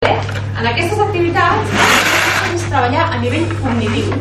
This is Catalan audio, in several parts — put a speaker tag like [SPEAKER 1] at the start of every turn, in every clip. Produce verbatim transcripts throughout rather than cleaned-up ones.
[SPEAKER 1] En aquestes activitats és treballar a nivell cognitiu.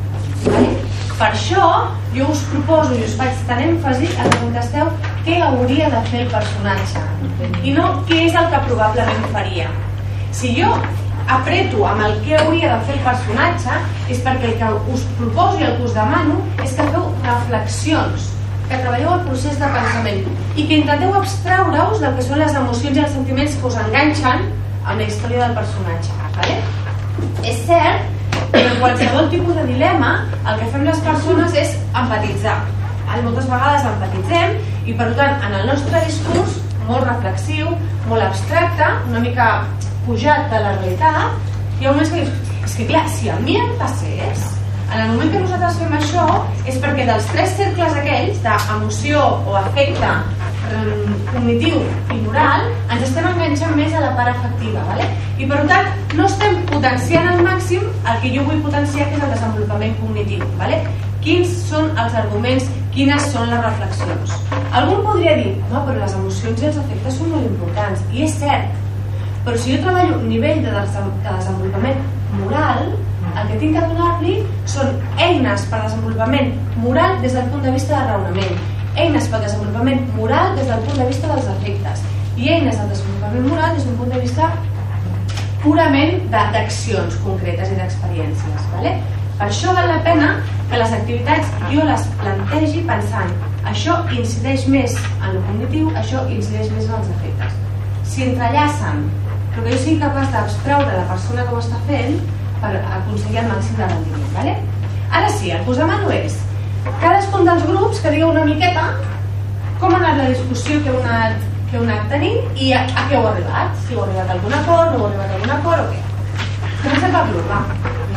[SPEAKER 1] Per això jo us proposo i us faig tan èmfasi a que contesteu què hauria de fer el personatge i no què és el que probablement faria. Si jo apreto amb el que hauria de fer el personatge és perquè el que us proposo i el que us demano és que feu reflexions, que treballeu el procés de pensament i que intenteu abstraure-us del que són les emocions i els sentiments que us enganxen amb la història del personatge. Vale? És cert que en qualsevol tipus de dilema el que fem les persones és empatitzar. Moltes vegades empatitzem i per tant en el nostre discurs molt reflexiu, molt abstracte, una mica pujat de la realitat, hi ha moments que dius, és que clar, si a mi em passés, en el moment que nosaltres fem això és perquè dels tres cercles aquells d'emoció o afecte cognitiu i moral ens estem enganxant més a la part afectiva, vale? I per tant no estem potenciant al màxim el que jo vull potenciar, que és el desenvolupament cognitiu, vale? Quins són els arguments, quines són les reflexions. Algú podria dir, no, però les emocions i els afectes són molt importants, i és cert, però si jo treballo un nivell de desenvolupament moral, el que tinc que donar-li són eines per desenvolupament moral des del punt de vista de raonament, eines per desenvolupament moral des del punt de vista dels efectes i eines del desenvolupament moral des d'un punt de vista purament d'accions concretes i d'experiències. Vale? Per això val la pena que les activitats jo les plantegi pensant això incideix més en el cognitiu, això incideix més en els efectes. Si entrellacen, però que jo sigui capaç d'abstraure la persona que ho està fent per aconseguir el màxim de rendiment. Vale? Ara sí, el que us demano és cadascun dels grups que digueu una miqueta com ha anat la discussió que heu anat, que heu anat tenint i a, a què heu arribat, si heu arribat a algun acord, no heu arribat a algun acord o què. Comencem per grup, va.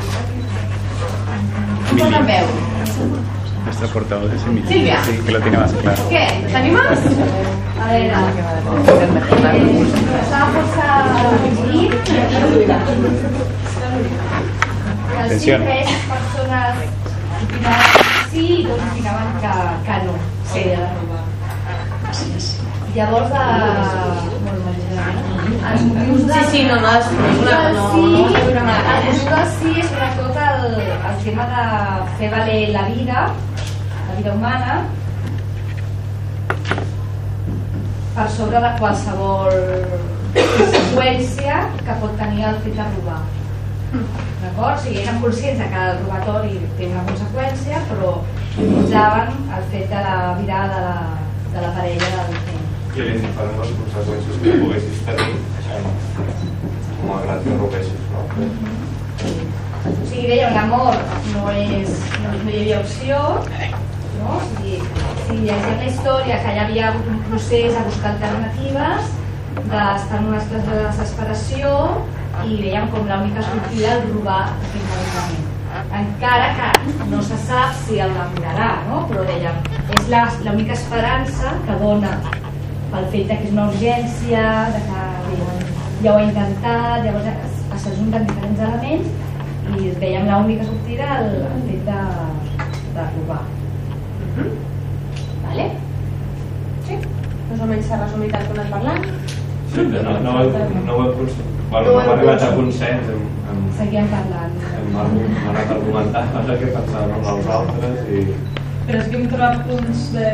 [SPEAKER 1] Tot en veu.
[SPEAKER 2] Nuestra portavoz es Emilia.
[SPEAKER 1] Silvia.
[SPEAKER 2] Sí, que lo tiene más claro.
[SPEAKER 1] ¿Qué? ¿Te animas? A ver, estaba força llegir.
[SPEAKER 3] Els cinc persones opinaven sí i dos opinaven que, que no. Sí. Llavors, de... els motius de...
[SPEAKER 1] Sí, sí, no, no, no, no,
[SPEAKER 3] sí,
[SPEAKER 1] no,
[SPEAKER 3] el motiu del sí és sobretot el, el tema de fer valer la vida, la vida humana, per sobre de qualsevol conseqüència que pot tenir el fet de robar. D'acord? O sigui, eren conscients que el robatori té una conseqüència, però usaven el fet de la vida de la, de la parella del temps.
[SPEAKER 4] I l'indiferent les conseqüències que poguessis tenir, malgrat que robessis, no?
[SPEAKER 3] O sigui, deia, l'amor no és... no, no hi havia opció, no? O sigui, si llegim la història que hi havia hagut un procés a buscar alternatives, d'estar en una situació de desesperació i veiem com l'única sortida és robar finalment. Encara que no se sap si el demorarà, no? Però dèiem, és l'única esperança que dona pel fet que és una urgència, de que ja ho ha intentat, llavors s'ajunten diferents elements i veiem l'única sortida el, el fet de, de robar.
[SPEAKER 1] Mm-hmm. Vale? Sí? Més o menys s'ha resumit el que hem anat parlant?
[SPEAKER 4] Sí, no, no, no, no ho hem consens. Bueno, no hem arribat a consens. Hem, hem,
[SPEAKER 3] Seguíem parlant.
[SPEAKER 4] Hem, hem anat argumentant el que pensàvem els altres i...
[SPEAKER 5] Però és que hem trobat punts de